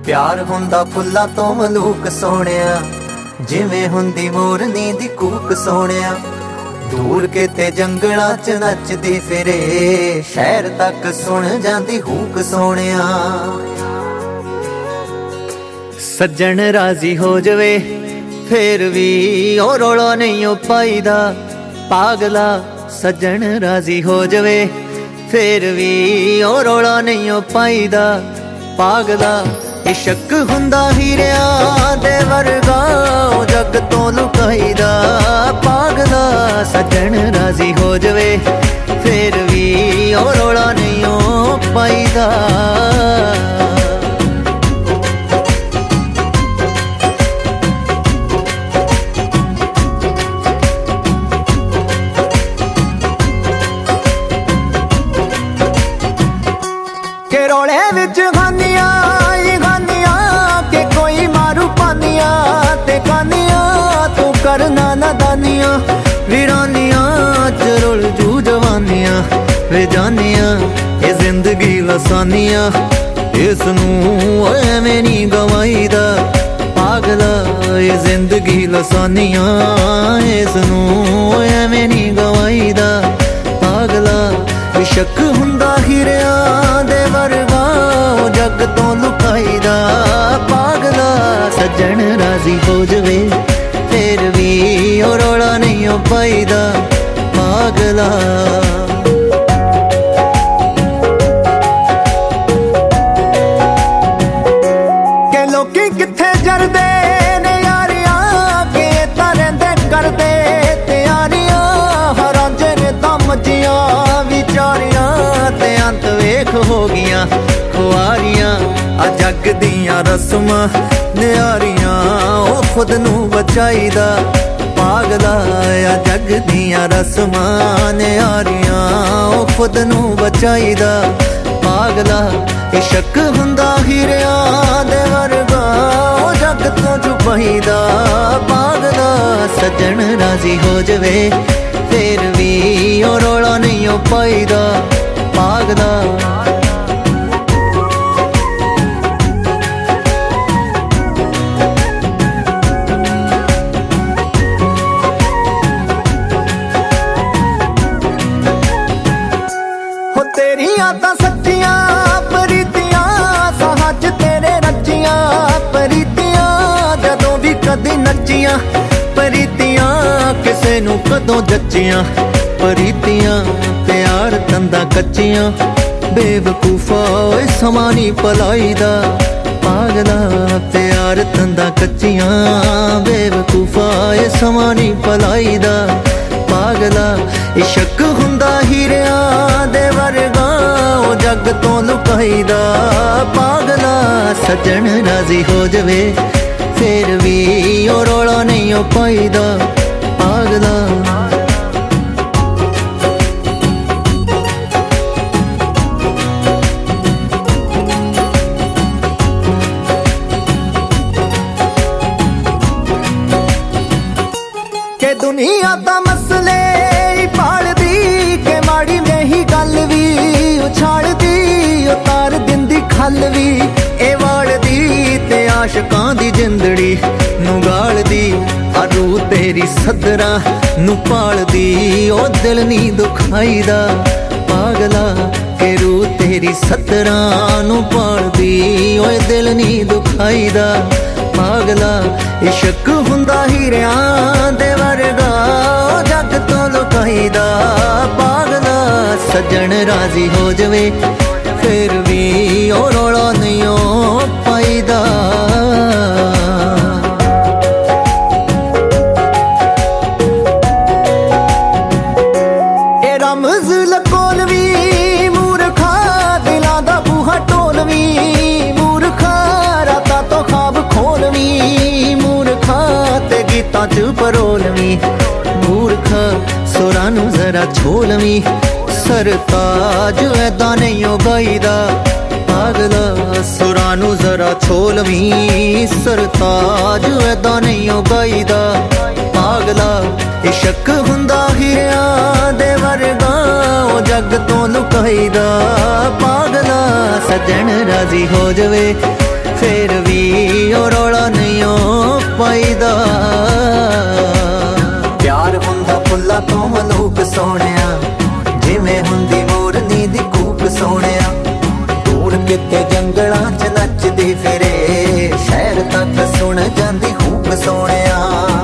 प्यार हुंदा फुल्लां तो मलूक सोहणिया, जिवें हुंदी मोरनी दी कूक सोहणिया। दूर किते जंगलां च नचदी फिरे, शहर तक सुन जांदी हूक सोहणिया। सज्जन राजी हो जावे फिर भी ओ रौला नहीं ओ पाईदा, पागला सज्जन राजी हो जावे फिर भी ओ रौला नहीं ओ पाईदा, पागला। इशक हुंदा हीरियां दे वर्गा जग तो लुकाईदा, पागला सज्जन राजी हो जावे फिर भी ओ रौला नहीं ओ पाईदा। के रौले विच गानियां के कोई मारू पानिया ते कानियां, तू करना नादानियां वीरानियां च रुल जू जवानियां वे जानियां। ये जिंदगी लसानियां इसनू एवें नी गवाईदा, पागला। ये जिंदगी लसानियां इसनू एवें नी गवाईदा, पागला। शक हुंदा हीरियां दे वर्गा जग तो लुकाईदा, पागला सज्जन राजी हो जावे फिर भी ओ रौला नहीं ओ पाईदा, पागला। के लोकी किथे जरदे ने यारियां, के तां रहिंदे करदे तैयारियां, हरांजे ने तां मज्जियां विचारियां ते अंत वेख हो गियां खुआरियां। आ जग दियां रस्मां न्यारियां ओ खुद नू बचाईदा, पागला। आ जग दियां रस्मां न्यारियां ओ खुद नू बचाईदा, पागला। इशक हुंदा हीरियां दे वर्गा ओ जग तो छुपाईदा, पागला सज्जन राजी हो जावे फिर भी ओ रौला नहीं ओ पाईदा, पागला। हो तेरियां तां सच्चियां प्रीतियां, साहज तेरे रचियां प्रीतियां, जदों भी कदी नचियां प्रीतियां, किसे नू कदों जच्चियां प्रीतियां। प्यार तंदा कच्चियां बेवकूफा ओए समा नी पलाईदा, पागला। प्यार तंदा कच्चियां बेवकूफा ओए समा नी पलाईदा, पागला। इशक हुंदा हीरियां दे वर्गा ओ जग तो लुकाईदा, पागला सज्जन राजी हो जावे फिर भी ओ रौला नहीं ओ पाईदा, पागला। के दुनिया दा मसले पालदी, के माड़ी नहीं गल भी उछालदी, उतार दिंदी खल भी ए वालदी, ते आशकां दी जिंदड़ी नू गालदी। अरू तेरी सदरा नू पालदी ओ दिल नी दुखाईदा, पागला। के रू तेरी सदरा नू पालदी ओ दिल नी दुखाईदा, पागला। इशक हुंदा हीरियां दे वर्गा जग तो लुकाईदा, पागला सज्जन राजी हो जावे फिर भी ओ रौला नहीं ओ पाईदा। ए रमज लकोलवी मूर्खा, दिलां दा बूहा ढोलवी मूर्खा, रातां तो ख्वाब खोलवी मूर्खा, ते गीतां च परोलवी मूर्खा। सुरां नू जरा छोलवी सरताज ऐदा नहीं ओ गाईदा, पागला। सुरां नू जरा छोलवी सरताज ऐदा नहीं ओ गाईदा, पागला। इशक हुंदा हीरियां दे वर्गा ओ जग तो लुकाईदा, पागला। सज्जन राजी हो जावे ਫੇਰ ਵੀ ਉਹ ਰੌਲਾ ਨਹੀਂ ਉਹ ਪਾਈਦਾ। ਪਿਆਰ ਹੁੰਦਾ ਫੁੱਲਾਂ ਤੋਂ ਮਲੂਕ ਸੋਹਣਿਆ, ਜਿਵੇਂ ਹੁੰਦੀ ਮੋਰਨੀ ਦੀ ਕੂਕ ਸੋਹਣਿਆ। ਦੂਰ ਕਿਤੇ ਜੰਗਲਾਂ 'ਚ ਨੱਚਦੀ ਫਿਰੇ, ਸ਼ਹਿਰ ਤੱਕ ਸੁਣ ਜਾਂਦੀ ਹੂਕ ਸੋਹਣਿਆ।